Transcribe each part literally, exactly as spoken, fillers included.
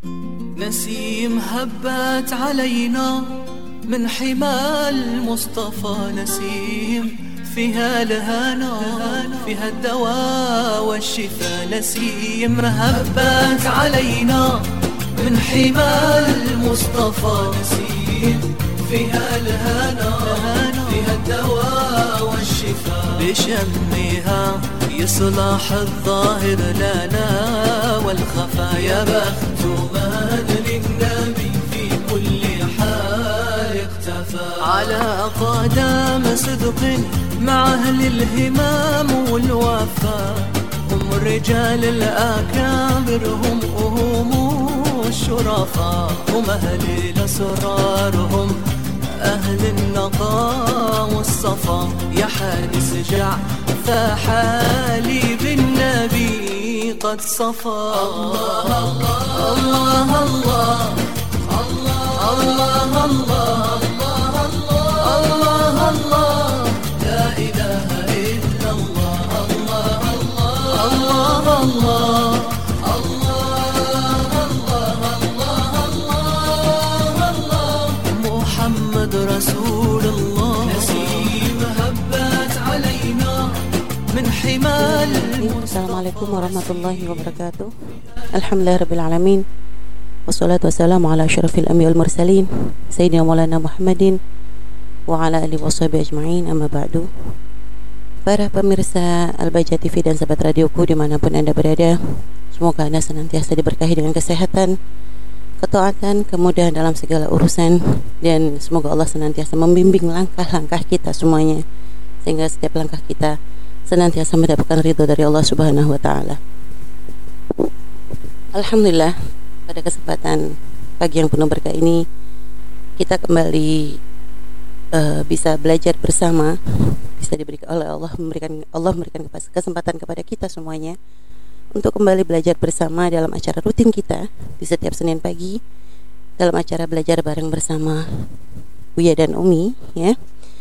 نسيم هبت علينا من حمى المصطفى، نسيم فيها الهنا فيها الدواء والشفاء، نسيم هبت علينا من حمى المصطفى، نسيم فيها الهنا فيها الدواء والشفاء، بشمها يصلح الظاهر لنا والخفا، يا بخت من للنبي في كل حال اقتفى، على قدم صدق مع أهل الهمام والوفا، هم الرجال الأكابر هم هم الشرفاء، هم أهل الأسرار هم أهل النقاء والصفا، يا حارس جع فحالي بالنبي قد صفى. الله الله الله الله الله الله الله الله لا إله إلا الله، الله الله الله محمد رسول الله، نسيم هبت علينا من حمال. Assalamualaikum warahmatullahi wabarakatuh. Alhamdulillahirabbil alamin. Wassalatu wassalamu ala asyrafil anbiya'i wal mursalin sayyidina Maulana Muhammadin wa ala alihi washabihi ajma'in, amma ba'du. Para pemirsa Al-Baja T V dan sahabat radioku dimanapun Anda berada, semoga Anda senantiasa diberkahi dengan kesehatan, ketaatan, kemudahan dalam segala urusan, dan semoga Allah senantiasa membimbing langkah-langkah kita semuanya, sehingga setiap langkah kita senantiasa mendapatkan ridho dari Allah Subhanahu wa taala. Alhamdulillah, pada kesempatan pagi yang penuh berkah ini kita kembali uh, bisa belajar bersama, bisa diberikan oleh Allah memberikan Allah memberikan kesempatan kepada kita semuanya untuk kembali belajar bersama dalam acara rutin kita di setiap Senin pagi, dalam acara belajar bareng bersama Buya dan Umi, ya.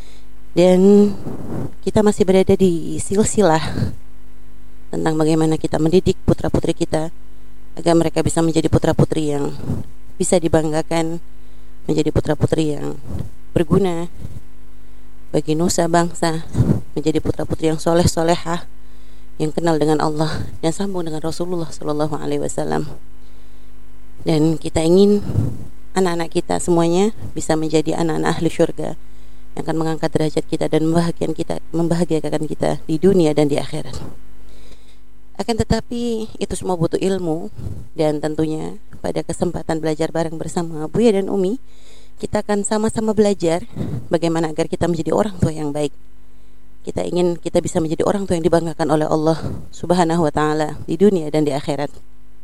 Dan kita masih berada di silsilah tentang bagaimana kita mendidik putra-putri kita agar mereka bisa menjadi putra-putri yang bisa dibanggakan, menjadi putra-putri yang berguna bagi nusa bangsa, menjadi putra-putri yang soleh-solehah, yang kenal dengan Allah dan sambung dengan Rasulullah Shallallahu Alaihi Wasallam. Dan kita ingin anak-anak kita semuanya bisa menjadi anak-anak ahli syurga yang akan mengangkat derajat kita dan membahagiakan kita, membahagiakan kita di dunia dan di akhirat. Akan tetapi itu semua butuh ilmu, dan tentunya pada kesempatan belajar bareng bersama Buya dan Umi, kita akan sama-sama belajar bagaimana agar kita menjadi orang tua yang baik. Kita ingin kita bisa menjadi orang tua yang dibanggakan oleh Allah Subhanahu wa taala di dunia dan di akhirat.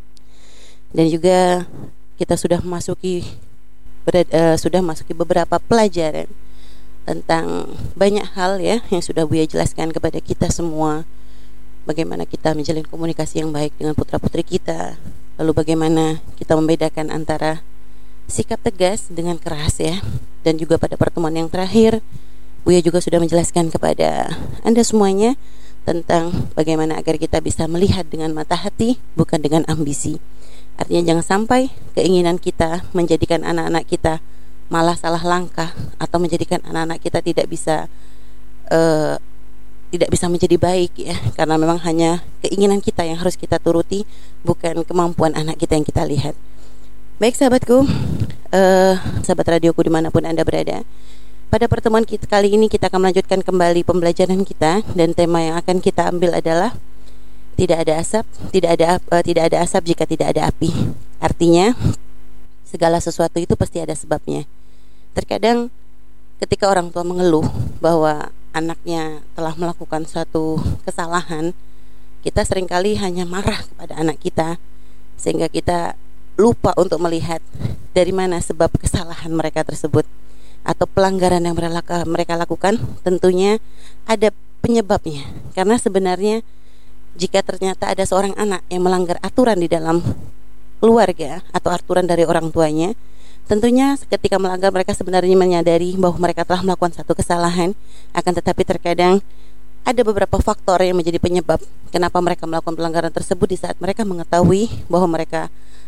Dan juga kita sudah memasuki berada, uh, sudah masuki beberapa pelajaran tentang banyak hal, ya, yang sudah Buya jelaskan kepada kita semua. Bagaimana kita menjalin komunikasi yang baik dengan putra-putri kita, lalu bagaimana kita membedakan antara sikap tegas dengan keras, ya. Dan juga pada pertemuan yang terakhir Buya juga sudah menjelaskan kepada Anda semuanya tentang bagaimana agar kita bisa melihat dengan mata hati, bukan dengan ambisi. Artinya jangan sampai keinginan kita menjadikan anak-anak kita malah salah langkah, atau menjadikan anak-anak kita tidak bisa uh, tidak bisa menjadi baik, ya, karena memang hanya keinginan kita yang harus kita turuti, bukan kemampuan anak kita yang kita lihat. Baik sahabatku, uh, sahabat radioku dimanapun Anda berada, pada pertemuan kita kali ini kita akan melanjutkan kembali pembelajaran kita, dan tema yang akan kita ambil adalah tidak ada asap, tidak ada uh, tidak ada asap jika tidak ada api. Artinya segala sesuatu itu pasti ada sebabnya. Terkadang ketika orang tua mengeluh bahwa anaknya telah melakukan suatu kesalahan, kita seringkali hanya marah kepada anak kita, sehingga kita lupa untuk melihat dari mana sebab kesalahan mereka tersebut atau pelanggaran yang mereka lakukan. Tentunya ada penyebabnya, karena sebenarnya jika ternyata ada seorang anak yang melanggar aturan di dalam keluarga atau aturan dari orang tuanya, tentunya ketika melanggar mereka sebenarnya menyadari bahwa mereka telah melakukan satu kesalahan. Akan tetapi terkadang ada beberapa faktor yang menjadi penyebab kenapa mereka melakukan pelanggaran tersebut di saat mereka mengetahui bahwa mereka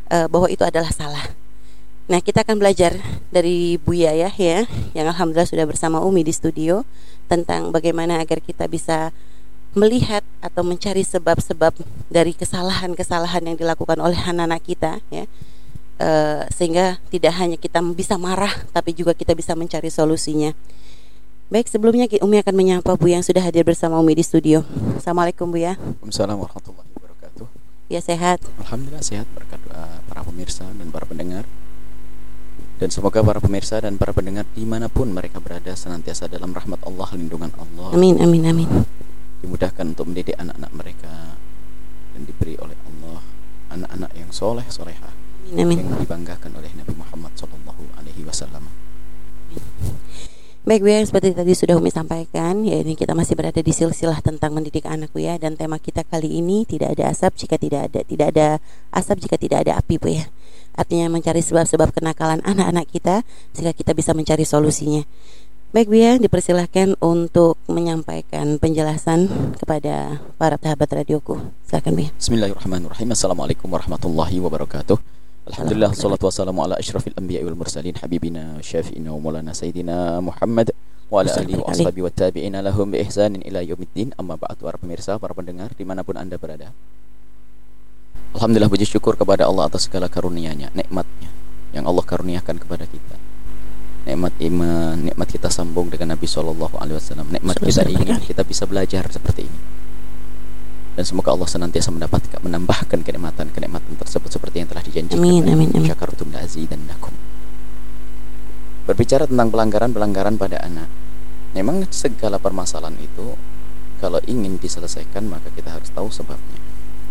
uh, bahwa itu adalah salah. Nah, kita akan belajar dari Buya ya, ya, yang alhamdulillah sudah bersama Umi di studio, tentang bagaimana agar kita bisa melihat atau mencari sebab-sebab dari kesalahan-kesalahan yang dilakukan oleh anak-anak kita, ya, uh, sehingga tidak hanya kita bisa marah, tapi juga kita bisa mencari solusinya. Baik, sebelumnya Umi akan menyapa Buya yang sudah hadir bersama Umi di studio. Assalamualaikum Buya. Waalaikumsalam warahmatullahi wabarakatuh. Ya, sehat. Alhamdulillah sehat berkat doa para pemirsa dan para pendengar. Dan semoga para pemirsa dan para pendengar dimanapun mereka berada senantiasa dalam rahmat Allah, lindungan Allah. Amin, amin, amin. Dimudahkan untuk mendidik anak-anak mereka dan diberi oleh Allah anak-anak yang soleh solehah, amin, amin. yang dibanggakan oleh Nabi Muhammad Sallallahu Alaihi Wasallam. Baik Bu ya, seperti tadi sudah Umi sampaikan, ya ini kita masih berada di silsilah tentang mendidik anak Bu ya, dan tema kita kali ini tidak ada asap jika tidak ada tidak ada asap jika tidak ada api Bu ya. Artinya mencari sebab-sebab kenakalan anak-anak kita sehingga kita bisa mencari solusinya. Baik Bu ya, dipersilahkan untuk menyampaikan penjelasan kepada para sahabat radioku. Silakan Bu ya. Bismillahirrahmanirrahim. Assalamualaikum warahmatullahi wabarakatuh. Alhamdulillah, salatu wassalamu ala asyrafil anbiya'i wal mursalin habibina syafi'ina wa maulana sayyidina Muhammad wa ala alihi wa ashabihi wa tabi'ina lahum bi ihsanin ila yaumiddin. Amma ba'd, para pemirsa, para pendengar dimanapun Anda berada. Alhamdulillah, puji syukur kepada Allah atas segala karunia-Nya, nikmat-Nya yang Allah karuniakan kepada kita. Nikmat iman, nikmat kita sambung dengan Nabi sallallahu alaihi wasallam, nikmat kita ingin kita bisa belajar seperti ini. Dan semoga Allah senantiasa mendapatkan menambahkan kenikmatan-kenikmatan tersebut seperti yang telah dijanjikan. Amin, amin, amin. Syakartum la'azidannakum. Berbicara tentang pelanggaran-pelanggaran pada anak, memang segala permasalahan itu kalau ingin diselesaikan maka kita harus tahu sebabnya.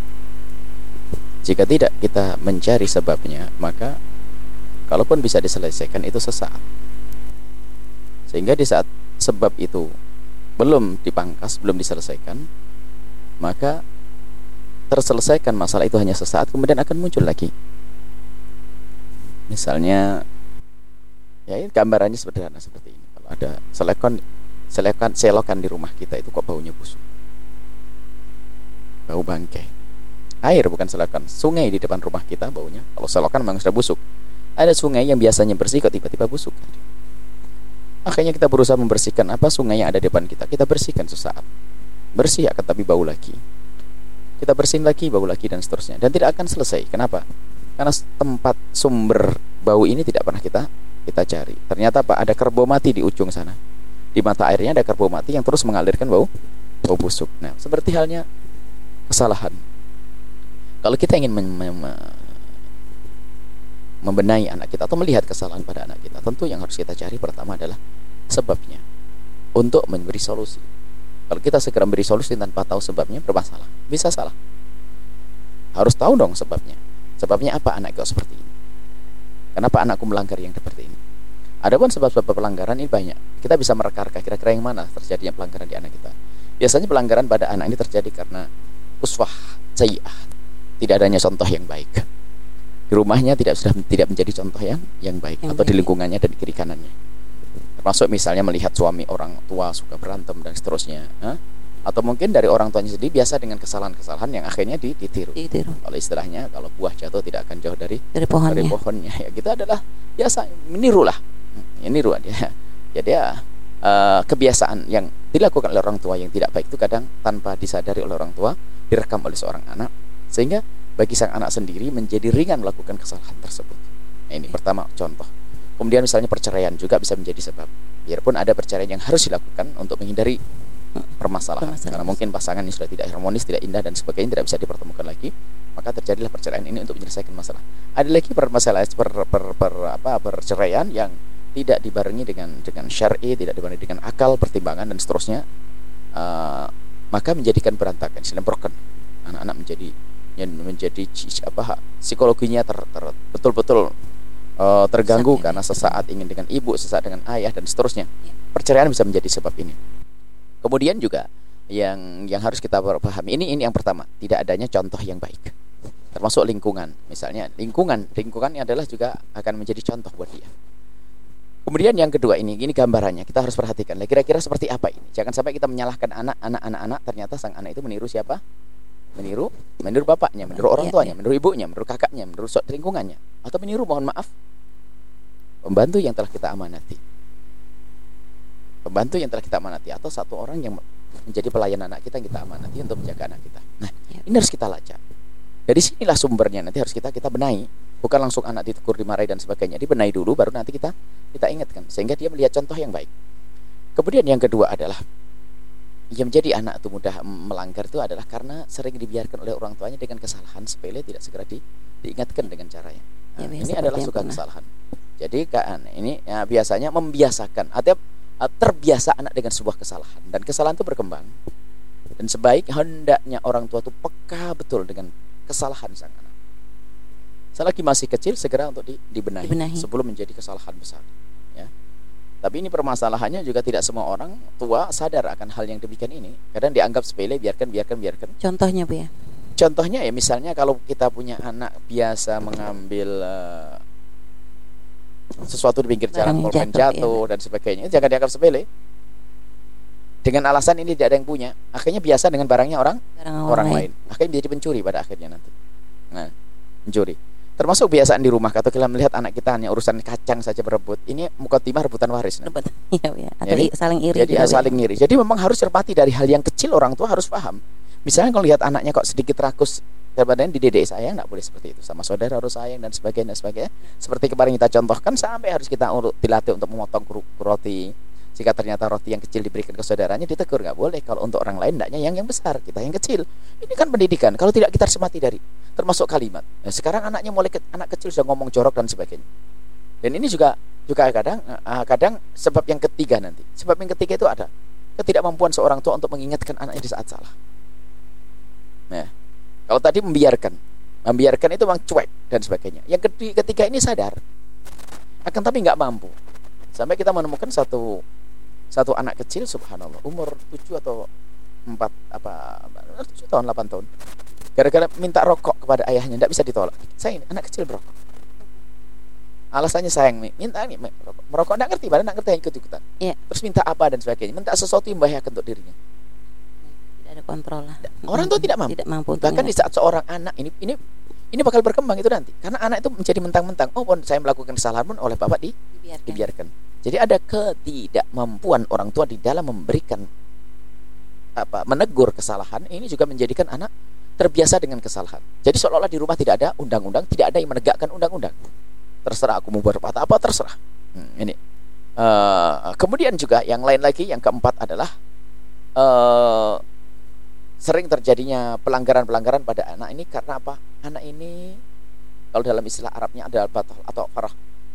Jika tidak kita mencari sebabnya, maka kalaupun bisa diselesaikan itu sesaat. Sehingga di saat sebab itu belum dipangkas, belum diselesaikan, maka terselesaikan masalah itu hanya sesaat, kemudian akan muncul lagi. Misalnya, ya ini gambarannya sederhana seperti ini. Kalau ada selekon, selekan, selokan di rumah kita itu kok baunya busuk, bau bangkai. Air, bukan selokan, sungai di depan rumah kita baunya. Kalau selokan memang sudah busuk. Ada sungai yang biasanya bersih kok tiba-tiba busuk. Akhirnya kita berusaha membersihkan apa sungai yang ada di depan kita. Kita bersihkan sesaat, bersih akan tapi bau lagi. Kita bersihin lagi, bau lagi, dan seterusnya. Dan tidak akan selesai. Kenapa? Karena tempat sumber bau ini tidak pernah kita kita cari. Ternyata apa? Ada kerbau mati di ujung sana. Di mata airnya ada kerbau mati yang terus mengalirkan bau bau busuk. Nah, seperti halnya kesalahan. Kalau kita ingin mem- mem- membenahi anak kita atau melihat kesalahan pada anak kita, tentu yang harus kita cari pertama adalah sebabnya untuk memberi solusi. Kalau kita segera memberi solusi tanpa tahu sebabnya, bermasalah, bisa salah. Harus tahu dong sebabnya. Sebabnya apa anak kau seperti ini? Kenapa anakku melanggar yang seperti ini? Adapun sebab-sebab pelanggaran ini banyak. Kita bisa mereka-reka kira-kira yang mana terjadinya pelanggaran di anak kita. Biasanya pelanggaran pada anak ini terjadi karena uswah sayyi'ah. Tidak adanya contoh yang baik. Di rumahnya tidak sudah tidak menjadi contoh yang yang baik, yang atau baik di lingkungannya dan di kiri kanannya. Termasuk misalnya melihat suami orang tua suka berantem dan seterusnya, ha? Atau mungkin dari orang tuanya sendiri biasa dengan kesalahan-kesalahan yang akhirnya ditiru. ditiru. Kalau istilahnya, kalau buah jatuh tidak akan jauh dari dari pohonnya. Dari pohonnya. Ya, kita adalah biasa menirulah. Ya, niru dia. Jadi ya uh, kebiasaan yang dilakukan oleh orang tua yang tidak baik itu kadang tanpa disadari oleh orang tua, direkam oleh seorang anak, sehingga bagi sang anak sendiri menjadi ringan melakukan kesalahan tersebut. Nah, ini pertama contoh. Kemudian misalnya perceraian juga bisa menjadi sebab. Biarpun ada perceraian yang harus dilakukan untuk menghindari permasalahan, permasalahan. Karena mungkin pasangan ini sudah tidak harmonis, tidak indah dan sebagainya, tidak bisa dipertemukan lagi, maka terjadilah perceraian ini untuk menyelesaikan masalah. Ada lagi permasalahan per, per, per, apa, perceraian yang tidak dibarengi dengan dengan syar'i, tidak dibarengi dengan akal, pertimbangan dan seterusnya, uh, maka menjadikan berantakan, istilah broken. Anak-anak menjadi yang menjadi apa psikologinya ter, ter, betul-betul uh, terganggu sesaat karena sesaat ingin dengan ibu, sesaat dengan ayah dan seterusnya. Perceraian bisa menjadi sebab ini. Kemudian juga yang yang harus kita pahami ini ini yang pertama, tidak adanya contoh yang baik. Termasuk lingkungan. Misalnya lingkungan, lingkungan ini adalah juga akan menjadi contoh buat dia. Kemudian yang kedua ini, ini gambarannya kita harus perhatikan. Kira-kira seperti apa ini? Jangan sampai kita menyalahkan anak, anak, anak, anak. Ternyata sang anak itu meniru siapa? Meniru, meniru bapaknya, meniru orang Iya, tuanya, iya. meniru ibunya, meniru kakaknya, meniru so- lingkungannya, atau meniru, mohon maaf, pembantu yang telah kita amanati. Pembantu yang telah kita amanati, atau satu orang yang menjadi pelayan anak kita yang kita amanati untuk menjaga anak kita. Nah, Iya. ini harus kita lacak. Dari sinilah sumbernya, nanti harus kita kita benahi. Bukan langsung anak ditegur, dimarahi dan sebagainya. Dibenahi dulu, baru nanti kita kita ingatkan, sehingga dia melihat contoh yang baik. Kemudian yang kedua adalah, yang menjadi anak itu mudah melanggar itu adalah karena sering dibiarkan oleh orang tuanya dengan kesalahan sepele, tidak segera di, diingatkan dengan caranya. Nah, Ya, ini seperti adalah yang suka pernah. kesalahan. Jadi kan ini ya, biasanya membiasakan, artinya uh, terbiasa anak dengan sebuah kesalahan, dan kesalahan itu berkembang. Dan sebaik hendaknya orang tua itu peka betul dengan kesalahan sang anak. Selagi masih kecil segera untuk di, dibenahi, Dibenahi. sebelum menjadi kesalahan besar. Ya. Tapi ini permasalahannya juga tidak semua orang tua sadar akan hal yang demikian ini. Kadang dianggap sepele, biarkan, biarkan, biarkan. Contohnya Bu ya. Contohnya ya misalnya kalau kita punya anak biasa mengambil uh, sesuatu di pinggir jalan, Barang yang pulpen jatuh, jatuh dan sebagainya, jangan dianggap sepele. Dengan alasan ini tidak ada yang punya, akhirnya biasa dengan barangnya orang Barang orang lain. Akhirnya menjadi pencuri pada akhirnya nanti. Nah, pencuri. Termasuk kebiasaan di rumah, kalau kita melihat anak kita hanya urusan kacang saja berebut, ini mukaddimah rebutan waris. Nah. Rebut. Iya Bu ya. Atau Jadi- i- saling iri. Jadi juga, ya, Bu ya. saling ngiri. Jadi memang harus cermati dari hal yang kecil, orang tua harus paham. Misalnya kalau lihat anaknya kok sedikit rakus, kadang-kadang dididik sayang, nggak boleh seperti itu. Sama saudara harus sayang dan sebagainya, dan sebagainya. Seperti kemarin kita contohkan, sampai harus kita urut- dilatih untuk memotong kru- roti. Jika ternyata roti yang kecil diberikan ke saudaranya, ditegur, nggak boleh. Kalau untuk orang lain, hendaknya yang yang besar, kita yang kecil. Ini kan pendidikan. Kalau tidak kita cermati dari, termasuk kalimat. Nah, sekarang anaknya mulai ke, anak kecil sudah ngomong jorok dan sebagainya. Dan ini juga juga kadang uh, kadang sebab yang ketiga nanti. Sebab yang ketiga itu ada ketidakmampuan seorang tua untuk mengingatkan anaknya di saat salah. Nah, kalau tadi membiarkan, membiarkan itu memang cuek dan sebagainya. Yang ketiga, ketiga ini sadar, akan tapi nggak mampu. Sampai kita menemukan satu satu anak kecil, subhanallah, umur tujuh atau empat apa tujuh tahun, delapan tahun. Gara-gara minta rokok kepada ayahnya, tidak bisa ditolak. Saya ini anak kecil berokok. Alasannya sayang nih, minta nih merokok. Merokok enggak ngerti, padahal enggak ngerti, ikut-ikutan. Iya. Terus minta apa dan sebagainya, minta sesuatu yang membahayakan untuk dirinya. Tidak ada kontrol lah. Orang tua tidak mampu. Tidak mampu. untuk Bahkan di ingat. saat seorang anak ini ini ini bakal berkembang itu nanti. Karena anak itu menjadi mentang-mentang, oh pun saya melakukan kesalahan pun oleh bapak di, Dibiarkan. dibiarkan. Jadi ada ketidakmampuan orang tua di dalam memberikan apa menegur kesalahan. Ini juga menjadikan anak terbiasa dengan kesalahan. Jadi seolah-olah di rumah tidak ada undang-undang, tidak ada yang menegakkan undang-undang. Terserah aku mau berbuat apa, terserah. Hmm, ini. Uh, kemudian juga yang lain lagi, yang keempat adalah uh, sering terjadinya pelanggaran-pelanggaran pada anak ini karena apa? Anak ini kalau dalam istilah Arabnya adalah batal atau farah.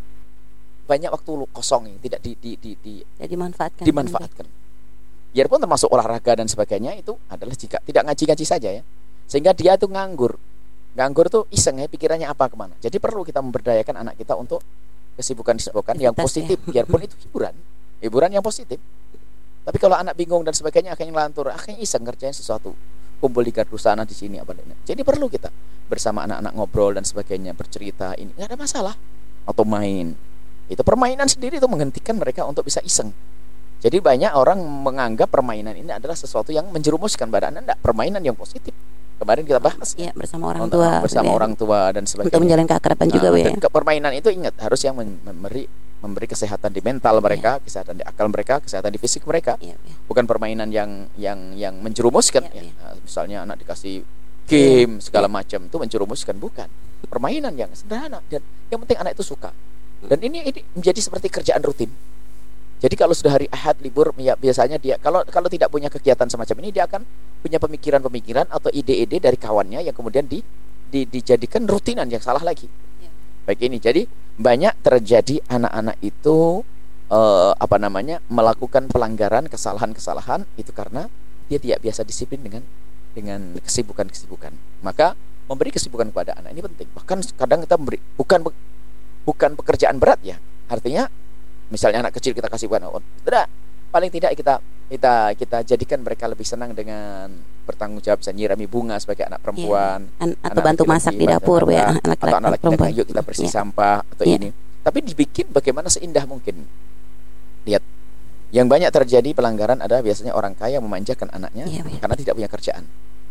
Banyak waktu lu kosong yang tidak di, di, di, di, Jadi dimanfaatkan. dimanfaatkan. Biarpun termasuk olahraga dan sebagainya, itu adalah jika tidak ngaji-ngaji saja ya. Sehingga dia itu nganggur. Nganggur tuh iseng ya, pikirannya apa kemana. Jadi perlu kita memberdayakan anak kita untuk kesibukan-kesibukan yang Aktivitas, positif, ya. biarpun itu hiburan. Hiburan yang positif. Tapi kalau anak bingung dan sebagainya, akhirnya ngelantur, akhirnya iseng ngerjain sesuatu. Kumpul di gardu sana di sini apa lainnya. Jadi perlu kita bersama anak-anak ngobrol dan sebagainya, bercerita, ini nggak ada masalah. Atau main. Itu permainan sendiri itu menghentikan mereka untuk bisa iseng. Jadi banyak orang menganggap permainan ini adalah sesuatu yang menjerumuskan pada anak. Enggak, permainan yang positif. Kemarin kita bahas Iya, bersama orang untuk- tua. bersama ya. orang tua dan sebagainya. Untuk menjalin keakraban juga, Nah, Bu ya. dan ke permainan itu ingat harus yang men- memberi memberi kesehatan di mental mereka, kesehatan di akal mereka, kesehatan di fisik mereka. Iya, iya. Bukan permainan yang yang yang menjerumuskan Iya, ya. iya. Nah, misalnya anak dikasih game segala Iya. macam itu menjerumuskan, bukan. Permainan yang sederhana dan yang penting anak itu suka. Dan ini, ini menjadi seperti kerjaan rutin. Jadi kalau sudah hari Ahad libur, ya biasanya dia kalau kalau tidak punya kegiatan semacam ini, dia akan punya pemikiran-pemikiran atau ide-ide dari kawannya yang kemudian di, di dijadikan rutinan yang salah lagi. Ya. Baik ini. Jadi banyak terjadi anak-anak itu eh, apa namanya melakukan pelanggaran, kesalahan-kesalahan itu karena dia tidak biasa disiplin dengan dengan kesibukan-kesibukan. Maka memberi kesibukan kepada anak ini penting. Bahkan kadang kita memberi bukan bukan pekerjaan berat ya. Artinya misalnya anak kecil kita kasih bukan, tidak, paling tidak kita kita kita jadikan mereka lebih senang dengan bertanggung jawab, bisa nyirami bunga sebagai anak perempuan, Iya. An- atau anak bantu laki-laki, masak di bantu dapur Bu ya, anak, anak atau anak laki laki-laki, yuk kita bersih Iya. sampah atau Iya. ini. Tapi dibikin bagaimana seindah mungkin. Lihat, yang banyak terjadi pelanggaran adalah biasanya orang kaya memanjakan anaknya Iya, iya. karena tidak punya kerjaan.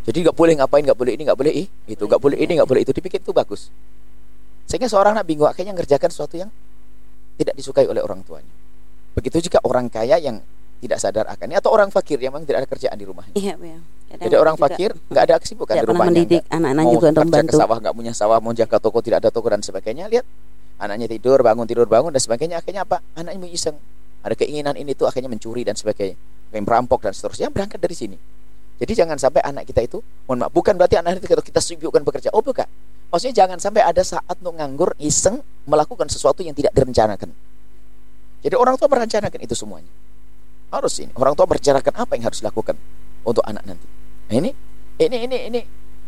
Jadi nggak boleh ngapain, nggak boleh ini, nggak boleh i, itu, nggak boleh ini, nggak boleh itu, dipikir itu bagus. Sehingga seorang anak bingung akhirnya ngerjakan sesuatu yang tidak disukai oleh orang tuanya. Begitu juga orang kaya yang tidak sadar akan ini, atau orang fakir yang memang tidak ada kerjaan di rumahnya. Iya, ya. Jadi orang fakir nggak ada kesibukan di rumahnya. Mendidik anak-anak juga untuk membantu. Mau kerja ke membantu. sawah nggak punya sawah, mau jaga toko tidak ada toko dan sebagainya. Lihat anaknya tidur bangun tidur bangun dan sebagainya. Akhirnya apa? Anaknya mau iseng, ada keinginan ini tuh akhirnya mencuri dan sebagainya, pengen merampok dan seterusnya. Berangkat dari sini. Jadi jangan sampai anak kita itu, mohon maaf, bukan berarti anak itu kita sibukkan bekerja. Oh bukan. Maksudnya jangan sampai ada saat untuk nganggur iseng melakukan sesuatu yang tidak direncanakan. Jadi orang tua merencanakan itu semuanya. Harus ini orang tua merencanakan apa yang harus dilakukan untuk anak nanti. Nah ini ini ini ini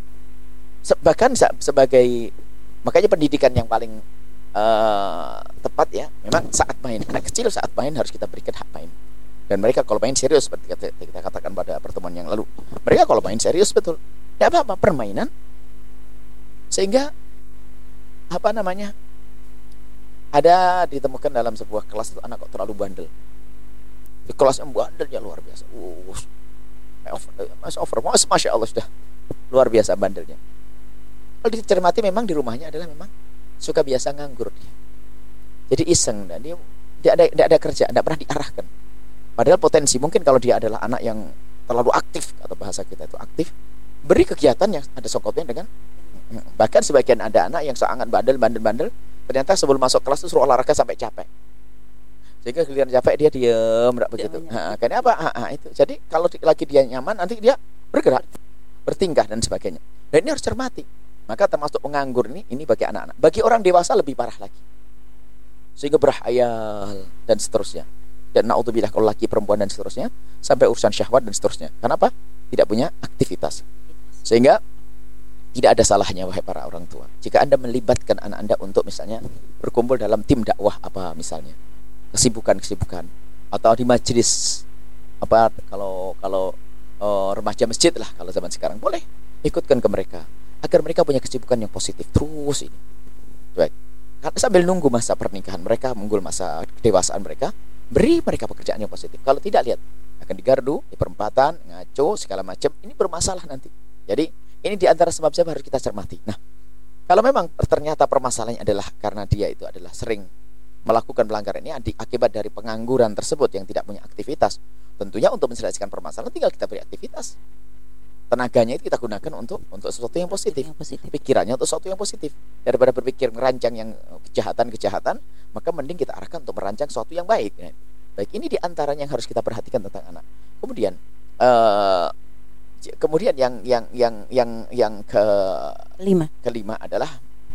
bahkan sebagai, makanya pendidikan yang paling uh, tepat ya memang saat main. Anak kecil saat main harus kita berikan hak main. Dan mereka kalau main serius seperti kita katakan pada pertemuan yang lalu, mereka kalau main serius betul, tidak apa-apa permainan, sehingga apa namanya ada ditemukan dalam sebuah kelas itu anak kok terlalu bandel. Di kelas yang bandelnya luar biasa. Uh, Mas over, mas, masya Allah sudah luar biasa bandelnya. Kalau dicermati memang di rumahnya adalah memang suka biasa nganggur dia. Jadi iseng dan dia tidak ada, tidak ada kerja, tidak pernah diarahkan. Padahal potensi mungkin kalau dia adalah anak yang terlalu aktif atau bahasa kita itu aktif, beri kegiatan yang ada sokotnya dengan, bahkan sebagian ada anak yang sangat bandel bandel bandel, ternyata sebelum masuk kelas itu suruh olahraga sampai capek. Sehingga giliran capek dia diam, enggak begitu. Nah, karena apa? Ha, ha, itu. Jadi kalau lagi dia nyaman, nanti dia bergerak, bertingkah dan sebagainya. Dan ini harus cermati. Maka termasuk penganggur ini, ini bagi anak-anak. Bagi orang dewasa lebih parah lagi. Sehingga berhayal dan seterusnya. Dan naudzubillah kalau laki perempuan dan seterusnya, sampai urusan syahwat dan seterusnya. Kenapa? Tidak punya aktivitas. Sehingga tidak ada salahnya wahai para orang tua jika Anda melibatkan anak Anda untuk misalnya berkumpul dalam tim dakwah apa misalnya, kesibukan-kesibukan, atau di majelis apa kalau kalau uh, remaja masjid lah kalau zaman sekarang, boleh ikutkan ke mereka agar mereka punya kesibukan yang positif terus ini. Baik. Sambil nunggu masa pernikahan mereka, menunggu masa kedewasaan mereka, beri mereka pekerjaan yang positif. Kalau tidak, lihat akan digardu di perempatan, ngaco segala macam, ini bermasalah nanti. Jadi ini diantara sebab-sebab harus kita cermati. Nah, kalau memang ternyata permasalahannya adalah karena dia itu adalah sering melakukan pelanggaran ini akibat dari pengangguran tersebut yang tidak punya aktivitas, tentunya untuk menyelesaikan permasalahan tinggal kita beri aktivitas. Tenaganya itu kita gunakan untuk untuk sesuatu yang positif, yang positif. Pikirannya untuk sesuatu yang positif. Daripada berpikir merancang yang kejahatan-kejahatan, maka mending kita arahkan untuk merancang sesuatu yang baik. Baik, ini diantaranya yang harus kita perhatikan tentang anak. Kemudian uh, kemudian yang yang yang yang yang ke lima kelima adalah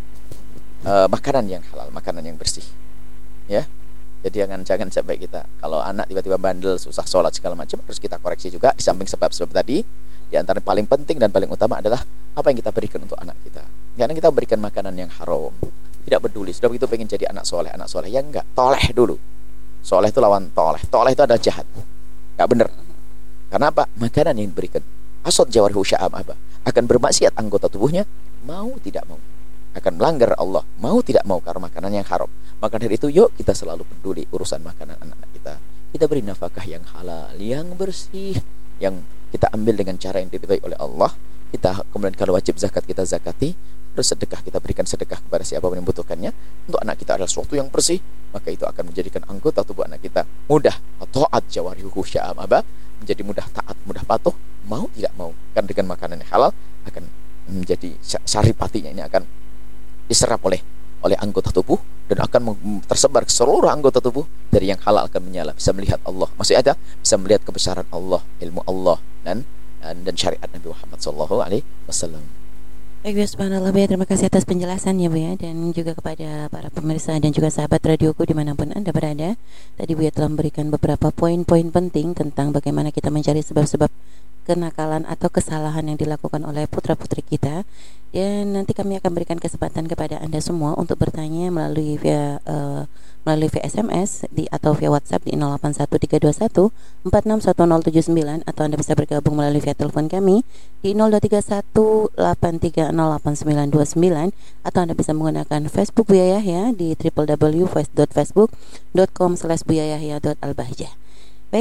uh, makanan yang halal, makanan yang bersih. Ya. Jadi jangan jangan sampai kita kalau anak tiba-tiba bandel, susah sholat segala macam, harus kita koreksi juga di samping sebab-sebab tadi. Di antara paling penting dan paling utama adalah apa yang kita berikan untuk anak kita. Karena kita berikan makanan yang haram, tidak peduli sudah begitu pengen jadi anak soleh, anak soleh ya enggak, toleh dulu. Soleh itu lawan toleh. Toleh itu adalah jahat, enggak benar. Karena apa? Makanan yang diberikan asad jawarihu sya'am apa akan bermaksiat anggota tubuhnya, mau tidak mau akan melanggar Allah, mau tidak mau karena makanan yang haram. Maka dari itu yuk kita selalu peduli urusan makanan anak-anak kita. Kita beri nafkah yang halal, yang bersih, yang kita ambil dengan cara yang diridhai oleh Allah. Kita kemudian kalau wajib zakat kita zakati, terus sedekah kita berikan sedekah kepada siapa yang membutuhkannya. Untuk anak kita adalah sesuatu yang bersih, maka itu akan menjadikan anggota tubuh anak kita mudah taat jawarihu sya'am aba, menjadi mudah taat, mudah patuh, mau tidak mau. Kan dengan makanan yang halal akan menjadi saripatinya ini akan diserap oleh oleh anggota tubuh dan akan tersebar ke seluruh anggota tubuh. Dari yang halal akan menyala, bisa melihat Allah, masih ada bisa melihat kebesaran Allah, ilmu Allah dan dan, dan syariat Nabi Muhammad sallallahu alaihi wasallam. Baik, subhanallah Bu ya, terima kasih atas penjelasannya Bu ya, dan juga kepada para pemirsa dan juga sahabat radioku dimanapun Anda berada. Tadi Bu ya telah memberikan beberapa poin-poin penting tentang bagaimana kita mencari sebab-sebab kenakalan atau kesalahan yang dilakukan oleh putra-putri kita. Dan nanti kami akan berikan kesempatan kepada Anda semua untuk bertanya melalui via uh, melalui via S M S di atau via WhatsApp di nol delapan satu tiga dua satu empat enam satu nol tujuh sembilan, atau Anda bisa bergabung melalui via telepon kami di nol dua tiga satu delapan tiga nol delapan sembilan dua sembilan, atau Anda bisa menggunakan Facebook Buya Yahya di w w w dot facebook dot com slash buya yahya dot al bahjah. Baik,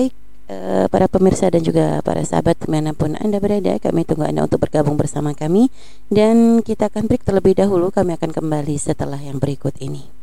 Uh, para pemirsa dan juga para sahabat dimanapun Anda berada, kami tunggu Anda untuk bergabung bersama kami. Dan kita akan break terlebih dahulu. Kami akan kembali setelah yang berikut ini.